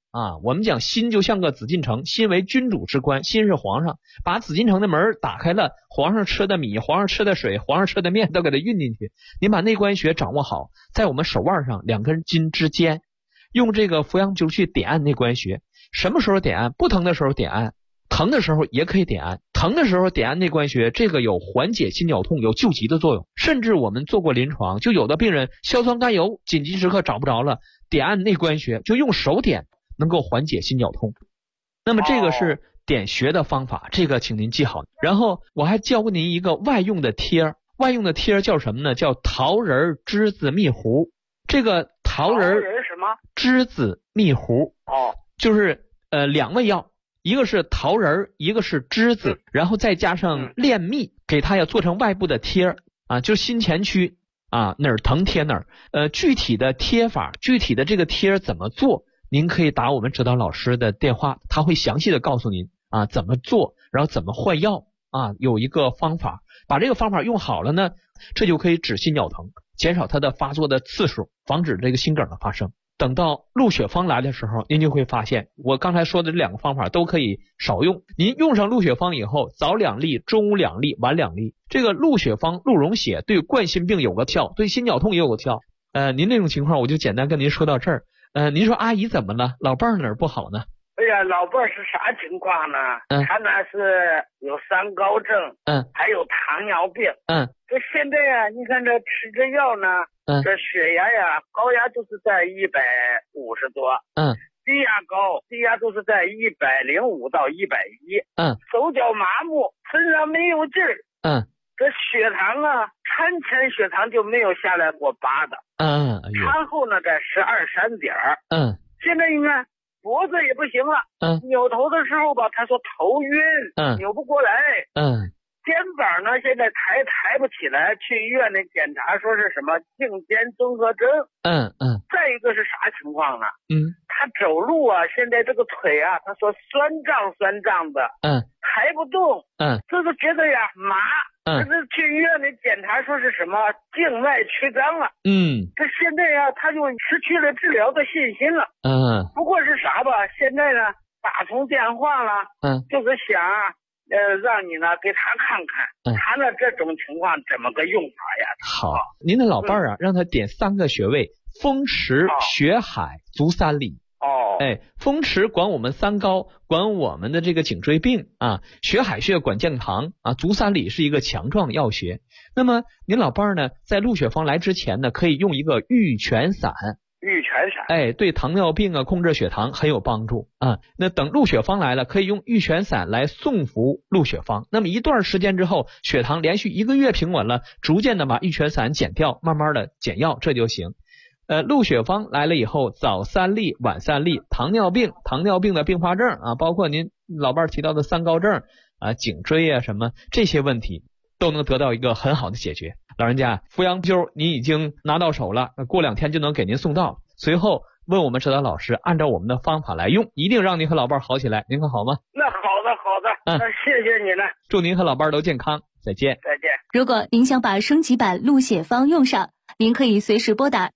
啊，我们讲心就像个紫禁城，心为君主之官，心是皇上，把紫禁城的门打开了，皇上吃的米，皇上吃的水，皇上吃的面都给它运进去。您把内关穴掌握好，在我们手腕上2根筋之间，用这个扶阳灸去点按内关穴。什么时候点按？不疼的时候点按，疼的时候也可以点按。疼的时候点按内关穴，这个有缓解心绞痛，有救急的作用。甚至我们做过临床，就有的病人硝酸甘油紧急时刻找不着了，点按内关穴，就用手点，能够缓解心绞痛。那么这个是点穴的方法，这个请您记好。然后我还教过您一个外用的贴，外用的贴叫什么呢？叫桃仁栀子蜜糊。这个桃仁什么？ 栀子蜜糊。就是2味药，一个是桃仁，一个是栀子，然后再加上炼蜜，给它要做成外部的贴啊，就心前区啊，哪儿疼贴哪儿。具体的贴法，具体的这个贴怎么做，您可以打我们指导老师的电话，他会详细的告诉您啊怎么做，然后怎么换药啊，有一个方法，把这个方法用好了呢，这就可以止心绞疼，减少它的发作的次数，防止这个心梗的发生。等到鹿血方来的时候，您就会发现我刚才说的这2个方法都可以少用。您用上鹿血方以后，早2粒，中午2粒，晚2粒。这个鹿血方鹿茸血对冠心病有个效，对心绞痛也有个效。您这种情况我就简单跟您说到这儿。您说阿姨怎么了？老伴儿哪儿不好呢？ 哎呀，老伴儿是啥情况呢？他呢是有三高症，还有糖尿病，这现在呀，你看这吃这药呢，这血压呀，高压都是在150多，低压都是在105到110，手脚麻木，身上没有劲儿，这血糖啊，产前血糖就没有下来过8的，产后呢在12、3点，现在你看。脖子也不行了，扭头的时候吧，他说头晕，扭不过来，肩膀呢现在抬不起来，去医院里检查说是什么颈肩综合征，再一个是啥情况呢？他走路啊，现在这个腿啊，他说酸胀的，抬不动，就是觉得呀麻。这是去医院里检查说是什么静脉曲张了，这现在呀他就失去了治疗的信心了，不过是啥吧，现在呢打通电话了，就是想让你呢给他看看，他呢这种情况怎么个用法呀？ 好，您的老伴儿啊，让他点3个穴位：风池、血海、足三里。风池管我们三高，管我们的这个颈椎病啊；血海穴管降糖啊；足三里是一个强壮药穴。那么您老伴儿呢，在鹿血方来之前呢，可以用一个玉泉散。 玉泉散， 对糖尿病啊，控制血糖很有帮助啊。那等鹿血方来了，可以用玉泉散来送服鹿血方。那么一段时间之后，血糖连续1个月平稳了，逐渐的把玉泉散减掉，慢慢的减药，这就行。鹿血方来了以后，早3粒，晚3粒。糖尿病的并发症啊，包括您老伴提到的三高症啊、颈椎啊什么这些问题，都能得到一个很好的解决。老人家，扶阳灸您已经拿到手了，过2天就能给您送到。随后问我们指导老师，按照我们的方法来用，一定让您和老伴好起来。您看好吗？ 那好的，谢谢你了。 祝您和老伴都健康，再见。 如果您想把升级版鹿血方用上，您可以随时拨打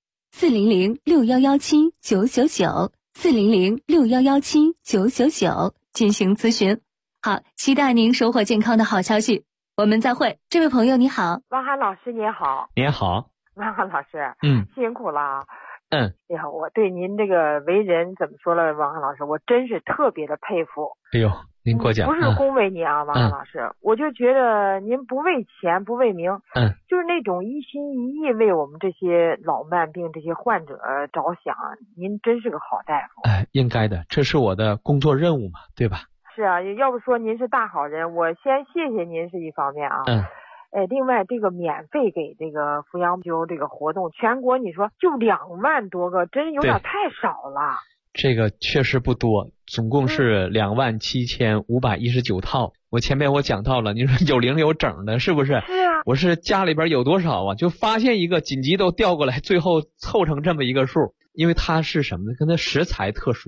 400-6117-999，400-6117-999进行咨询。好，期待您收获健康的好消息。我们再会。这位朋友你好。 王涵老师您好。 您好。 王涵老师，辛苦了。哎呀，我对您这个为人怎么说了，王涵老师，我真是特别的佩服。 哎呦，您过奖。 不是恭维你啊，王涵老师，我就觉得您不为钱不为名，就是那种一心一意为我们这些老慢病这些患者着想，您真是个好大夫。 应该的，这是我的工作任务嘛，对吧？ 是啊，要不说您是大好人，我先谢谢您是一方面啊。另外这个免费给这个扶阳灸这个活动，全国你说就2万多个，真有点太少了。 这个确实不多，总共是27519套。我前面我讲到了，你说有零有整的，是不是？ 是啊。 我是家里边有多少啊？就发现一个，紧急都调过来，最后凑成这么一个数。因为它是什么呢？跟它食材特殊，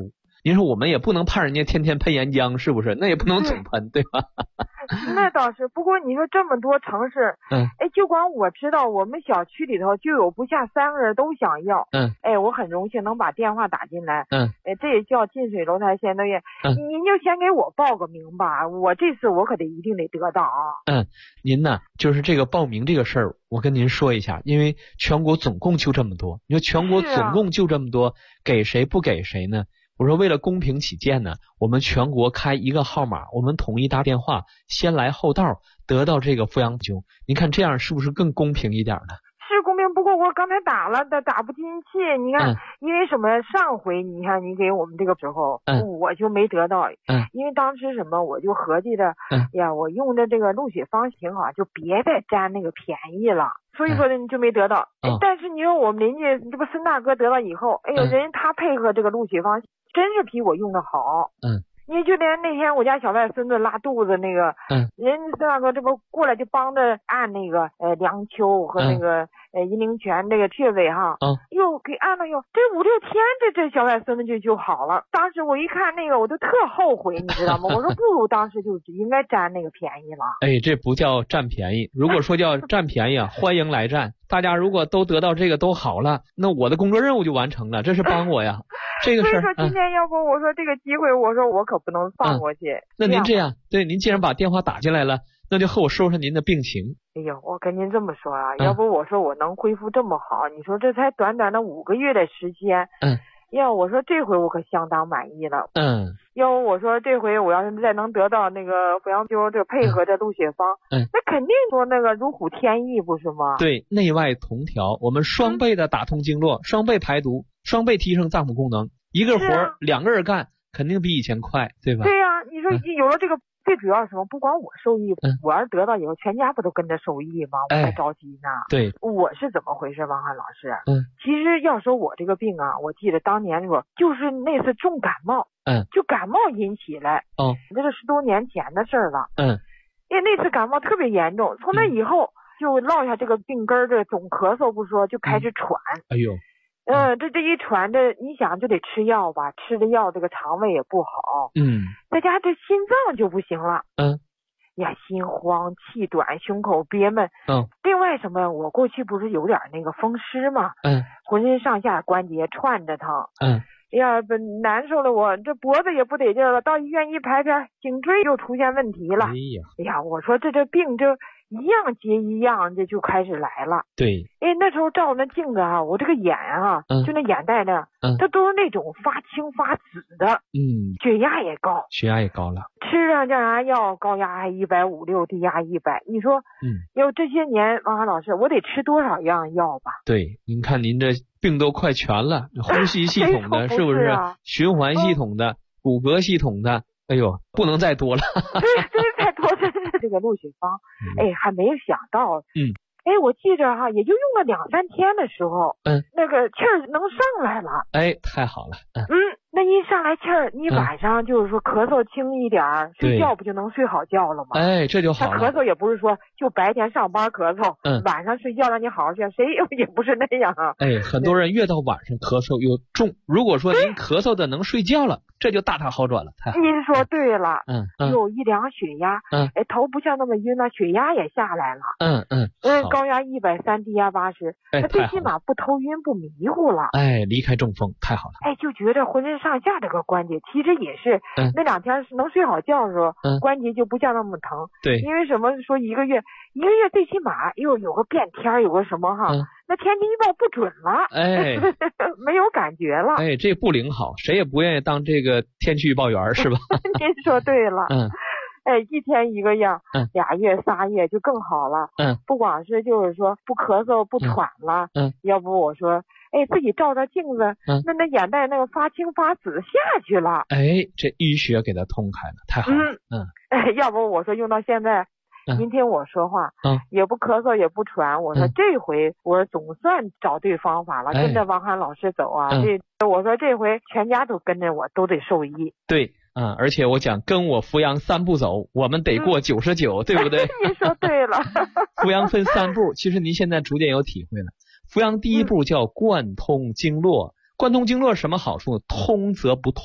您说我们也不能盼人家天天喷岩浆，是不是？那也不能总喷，对吧？ 那倒是，不过你说这么多城市，就光我知道，我们小区里头就有不下3个人都想要，我很荣幸能把电话打进来，这也叫近水楼台先得月，您就先给我报个名吧，我这次我可一定得得到啊。 您呢，就是这个报名这个事儿，我跟您说一下，因为全国总共就这么多，你说全国总共就这么多，给谁不给谁呢？我说为了公平起见呢，我们全国开一个号码，我们统一打电话，先来后到，得到这个抚养灸。您看这样是不是更公平一点呢？ 是公平，不过我刚才打了，打不进去。你看，因为什么？上回你看你给我们这个时候，我就没得到，因为当时什么，我就合计着，呀，我用的这个鹿血芳挺好，就别再占那个便宜了。所以说呢，你就没得到。但是你说我们邻居这不孙大哥得到以后，哎呦，人他配合这个鹿血芳，真是比我用的好。因为就连那天我家小外孙子拉肚子那个，人家孙大哥这不过来就帮着按那个梁丘和那个阴陵泉这个穴位哈，又给按了这5-6天，这小外孙子就好了。当时我一看那个，我就特后悔，你知道吗？我说不如当时就应该占那个便宜了。 这不叫占便宜，如果说叫占便宜啊，欢迎来占。大家如果都得到这个都好了，那我的工作任务就完成了，这是帮我呀。这个事儿， 所以说今天要不我说这个机会，我说我可不能放过去。 那您这样，对，您既然把电话打进来了，那就和我说说您的病情。 哎呦，我跟您这么说啊，要不我说我能恢复这么好，你说这才短短的5个月的时间，要我说这回我可相当满意了。要不我说这回我要是再能得到那个抚养灸这配合这鹿血芳，那肯定说那个如虎添翼，不是吗？ 对，内外同调，我们双倍的打通经络，双倍排毒，双倍提升脏腑功能，一个活2个人干，肯定比以前快，对吧？ 对呀，你说有了这个。最主要是什么？不光我受益，我要是得到以后，全家不都跟着受益吗？我还着急呢。 对， 我是怎么回事，王翰老师？其实要说我这个病啊，我记得当年说就是那次重感冒，就感冒引起来，这是10多年前的事了，因为那次感冒特别严重，从那以后就落下这个病根，这总咳嗽不说，就开始喘。 哎呦。 这一传你想就得吃药吧，吃的药这个肠胃也不好，再加上这心脏就不行了，呀，心慌气短，胸口憋闷，另外什么，我过去不是有点那个风湿嘛，浑身上下关节串着疼，哎呀，难受了，我这脖子也不得劲了，到医院一排排，颈椎又出现问题了，哎呀，我说这病这一样接一样，这就开始来了。 对， 那时候照那镜子啊，我这个眼啊，就那眼袋呢，它都是那种发青发紫的，血压也高， 了， 吃上降压药，高压还150，低压100，你说，要这些年，王涵老师，我得吃多少样药吧？ 对，您看您这病都快全了，呼吸系统的是不是？循环系统的，骨骼系统的。哎呦，不能再多了。 对，再多真是这个鹿血芳，还没有想到。我记着哈，也就用了2-3天的时候，那个气儿能上来了。 太好了。 那一上来气儿，你晚上就是说咳嗽轻一点，睡觉不就能睡好觉了吗？ 这就好了。 他咳嗽也不是说就白天上班咳嗽，晚上睡觉让你好好睡，谁也不是那样啊。 很多人越到晚上咳嗽又重，如果说您咳嗽的能睡觉了，这就大大好转了。 您说对了，有一量血压，头不像那么晕了，血压也下来了。高压130，低压80，他最起码不头晕不迷糊了。 离开中风，太好了。 就觉得浑身上下这个关节，其实也是那2天能睡好觉的时候，关节就不像那么疼。 对， 因为什么说一个月最起码有个变天，有个什么哈，那天气预报不准了，没有感觉了。 这不灵好，谁也不愿意当这个天气预报员，是吧？ 您说对了。一天一个样，2月3月就更好了。不光是就是说不咳嗽不喘了，要不我说自己照照镜子，那眼袋那个发青发紫下去了。 这淤血给它通开了，太好了。 要不我说用到现在，您听我说话，也不咳嗽也不喘，我说这回我总算找对方法了，跟着王涵老师走啊。我说这回全家都跟着我，都得受益。 对。而且我讲跟我扶阳3步走，我们得过99，对不对？ 您说对了。 扶阳分3步，其实您现在逐渐有体会了。扶阳第1步叫贯通经络，贯通经络什么好处？通则不痛。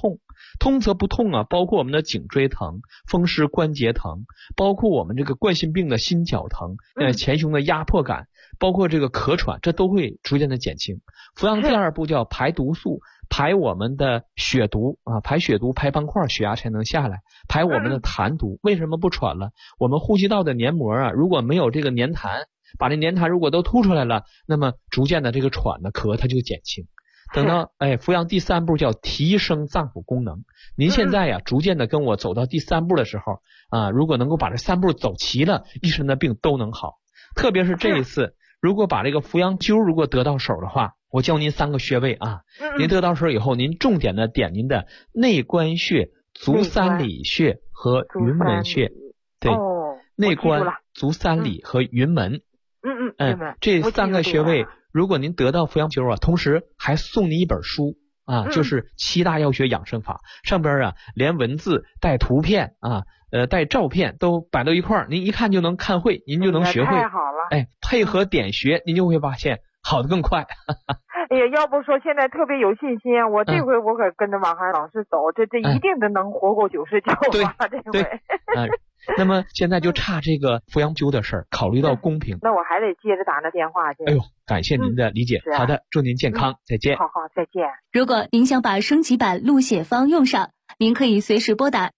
通则不痛啊，包括我们的颈椎疼、风湿关节疼，包括我们这个冠心病的心绞疼、前胸的压迫感，包括这个咳喘，这都会逐渐的减轻。服用第二步叫排毒素，排我们的血毒啊，排血毒、排斑块，血压才能下来，排我们的痰毒。为什么不喘了？我们呼吸道的黏膜啊，如果没有这个黏痰，把这黏痰如果都吐出来了，那么逐渐的这个喘的咳它就减轻。等到服用第三步叫提升脏腑功能。您现在呀，逐渐的跟我走到第三步的时候啊，如果能够把这三步走齐了，一身的病都能好。特别是这一次，如果把这个扶阳灸如果得到手的话，我教您3个穴位啊。您得到手以后，您重点的点您的内关穴、足三里穴和云门穴。对，内关、足三里和云门。这3个穴位。如果您得到扶阳灸啊，同时还送您一本书啊，就是7大药学养生法，上边啊连文字带图片啊，带照片都摆到一块儿，您一看就能看会，您就能学会。 太好了。 配合点穴，您就会发现好的更快。 哎呀，要不说现在特别有信心啊！我这回我可跟着王涵老师走，这一定的能活过99吧？这回。 那么现在就差这个扶阳灸的事儿，考虑到公平。 那我还得接着打那电话去。 哎呦，感谢您的理解。好的，祝您健康，再见。 好，再见。 如果您想把升级版录写方用上，您可以随时拨打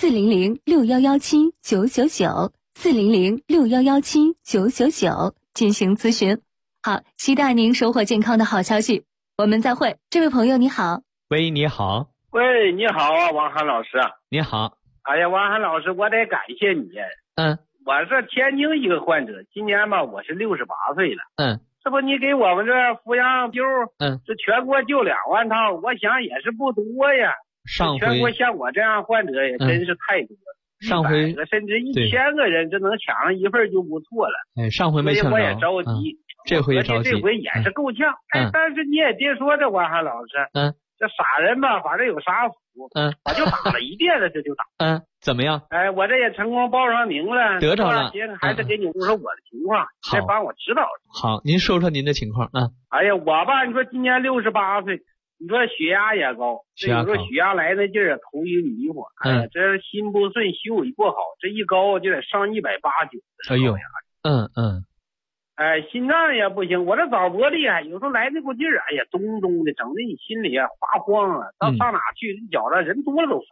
400-6117-999，400-6117-999进行咨询。好，期待您收获健康的好消息。我们再会。这位朋友你好。 喂，你好。 喂，你好啊，王涵老师。 你好。 哎呀，王涵老师，我得感谢你。我是天津一个患者，今年吧我是68岁了。这不你给我们这扶阳灸，这全国就2万套，我想也是不多呀。 上回全国像我这样患者也真是太多了。 上回 100个甚至1000个人，这能抢上一份就不错了。 上回没抢着， 我也着急。 这回也着急。 这回也是够呛。但是你也别说这王涵老师。这傻人吧，反正有啥福。我就打了一遍了，这就打。 怎么样？ 我这也成功报上名了， 得着了。 还是给你说说我的情况，再帮我指导。 好，您说说您的情况啊。 哎呀，我吧，你说今年68岁，你说血压也高，这有时候血压来那劲儿，头晕迷糊。这心不顺，休息不好，这一高就得上180、90。 哎呦， 心脏也不行，我这早搏厉害，有时候来那股劲儿，哎呀，咚咚的，整的你心里啊发慌啊，到哪去，觉着人多了都烦。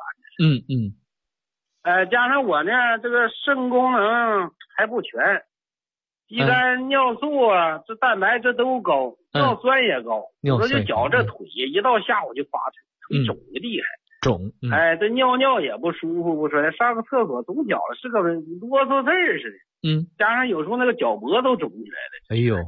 加上我呢，这个肾功能还不全，肌酐、尿素啊，这蛋白这都高，尿酸也高，有时候就觉着腿一到下午就发腿肿的厉害。这尿也不舒服，不说上个厕所总觉着是个啰嗦事儿似的。加上有时候那个脚脖都肿起来了。 哎呦，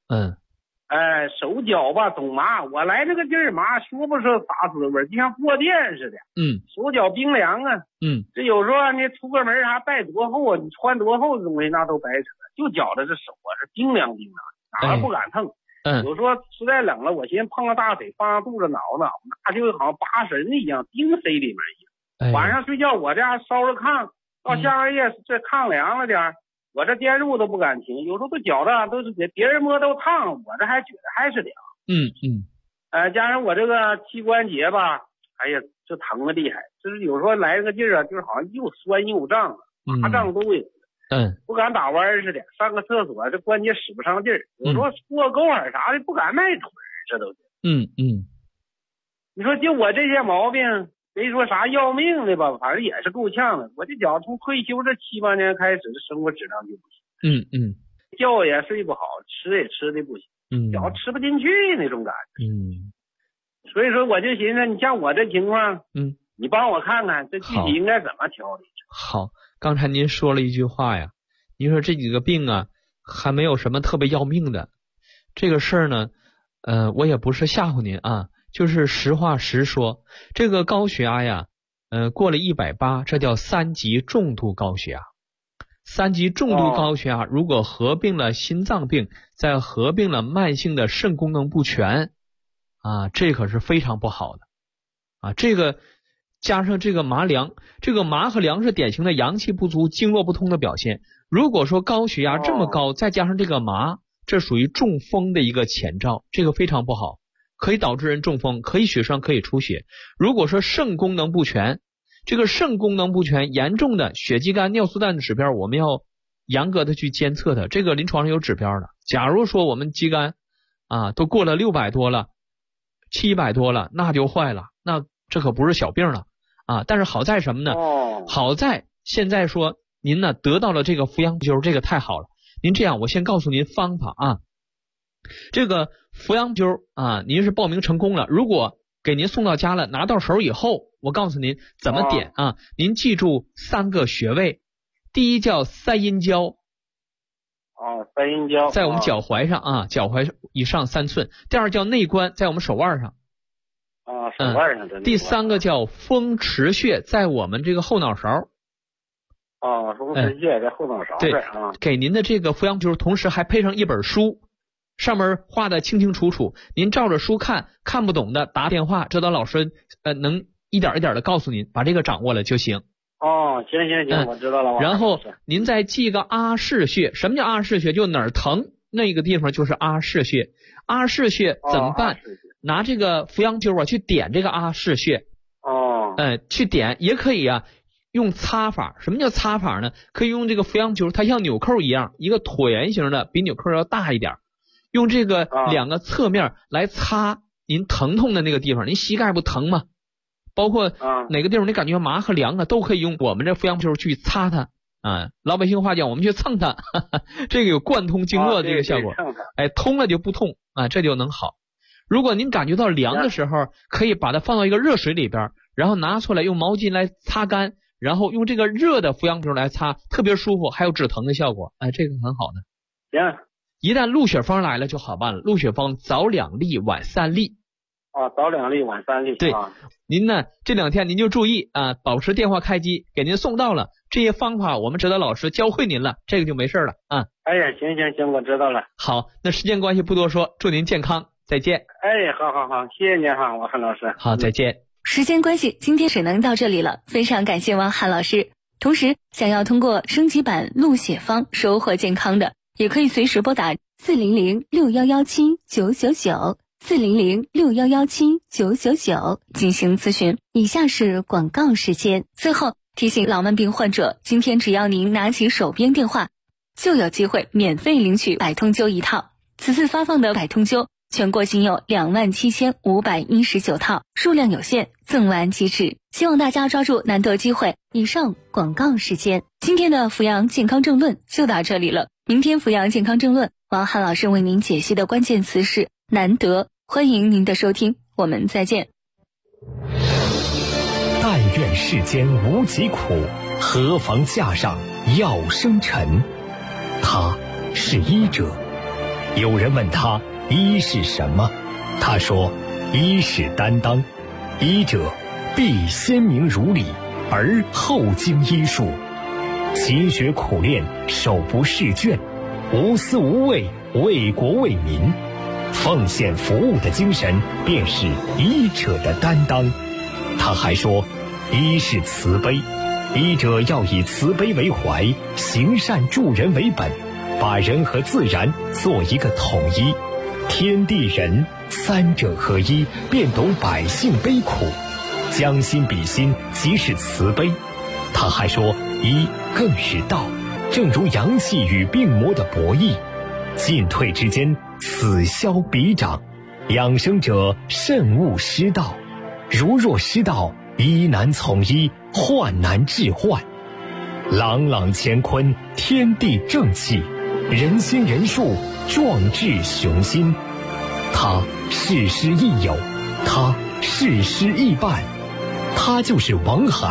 手脚吧总麻，我来这个劲儿麻，说不出啥滋味，就像过电似的。手脚冰凉啊。这有时候你出个门啥带多厚啊，你穿多厚的东西那都白扯，就觉着这手啊是冰凉，哪儿不敢碰。有时候实在冷了，我寻思碰个大腿放上肚子挠挠，那就好像拔绳一样，钉塞里面一样。晚上睡觉我这样烧着炕，到下半夜这炕凉了点，我这电褥都不敢停，有时候都觉着都是别人摸都烫，我这还觉得还是凉。加上我这个膝关节吧，哎呀，这疼的厉害，就是有时候来个劲儿啊，就是好像又酸又胀，麻胀都有。不敢打弯似的，上个厕所这关节使不上劲儿，有时候过沟耳啥的不敢迈腿，这都是。你说就我这些毛病，没说啥要命的吧，反正也是够呛的。我这觉从退休这7、8年开始，这生活质量就不行。觉也睡不好，吃也吃的不行，觉吃不进去那种感觉。所以说我就寻思，你像我这情况，你帮我看看这具体应该怎么调理。 好，刚才您说了一句话呀，您说这几个病啊，还没有什么特别要命的。这个事儿呢，我也不是吓唬您啊，就是实话实说。这个高血压呀，过了180，这叫3级重度高血压。3级重度高血压，如果合并了心脏病，再合并了慢性的肾功能不全啊，这可是非常不好的啊。这个加上这个麻凉，这个麻和凉是典型的阳气不足、经络不通的表现。如果说高血压这么高，再加上这个麻，这属于中风的一个前兆，这个非常不好。 可以导致人中风，可以血栓，可以出血。如果说肾功能不全，这个肾功能不全严重的血肌酐、尿素氮的指标，我们要严格的去监测的，这个临床上有指标的。假如说我们肌酐都过了600多了，700多了，那就坏了，那这可不是小病了但是好在什么呢？好在现在说您呢得到了这个扶阳灸，这个太好了。您这样，我先告诉您方法这个扶阳灸您是报名成功了，如果给您送到家了，拿到手以后，我告诉您怎么点您记住3个穴位。第一叫三阴交三阴交在我们脚踝上脚踝以上3寸。第二叫内关，在我们手腕上手腕上的。 第3个叫风池穴，在我们这个后脑勺风池穴在后脑勺对给您的这个扶阳灸同时还配上一本书，上面画的清清楚楚，您照着书看，看不懂的打电话，指导老师能一点一点的告诉您，把这个掌握了就行。 行，我知道了。 然后您再记个阿是穴。什么叫阿是穴？就哪儿疼那个地方就是阿是穴。阿是穴怎么办？拿这个扶阳灸去点这个阿是穴。去点也可以用擦法。什么叫擦法呢？可以用这个扶阳灸，它像纽扣一样，一个椭圆形的，比纽扣要大一点，用这个2个侧面来擦您疼痛的那个地方。您膝盖不疼吗？包括哪个地方你感觉麻和凉都可以用我们这扶阳灸去擦它老百姓话讲，我们去蹭它这个有贯通经络的这个效果。通了就不痛这就能好。如果您感觉到凉的时候，可以把它放到一个热水里边，然后拿出来用毛巾来擦干，然后用这个热的扶阳灸来擦，特别舒服，还有止疼的效果。这个很好的。 行， 一旦鹿血方来了就好办了。鹿血方早2粒晚3粒。 早2粒晚3粒。 对，您呢这2天您就注意保持电话开机，给您送到了。这些方法我们指导老师教会您了，这个就没事了行，我知道了。 好，那时间关系不多说，祝您健康，再见。 好，谢谢您王汉老师。 好，再见。 时间关系，今天只能到这里了，非常感谢王汉老师。同时，想要通过升级版鹿血方收获健康的，也可以随时拨打400-6117-999，400-6117-999进行咨询。以下是广告时间。最后提醒老慢病患者，今天只要您拿起手边电话，就有机会免费领取百通灸1套。此次发放的百通灸全国仅有27519套，数量有限，赠完即止，希望大家抓住难得机会。以上广告时间，今天的扶阳健康正论就到这里了。明天扶阳健康正论，王汉老师为您解析的关键词是难得，欢迎您的收听，我们再见。 但愿世间无疾苦，何妨架上药生尘。他是医者。有人问他医是什么，他说医是担当，医者必先明如理，而后经医术，勤学苦练，手不释卷，无私无畏，为国为民，奉献服务的精神便是医者的担当。他还说医是慈悲，医者要以慈悲为怀，行善助人为本，把人和自然做一个统一，天地人3者合一，便懂百姓悲苦，将心比心，即是慈悲。他还说医更是道，正如阳气与病魔的博弈，进退之间，此消彼长，养生者慎勿失道，如若失道，医难从医，患难治患。朗朗乾坤，天地正气，人心人术，壮志雄心。他事师亦友，他事师亦伴，他就是王海。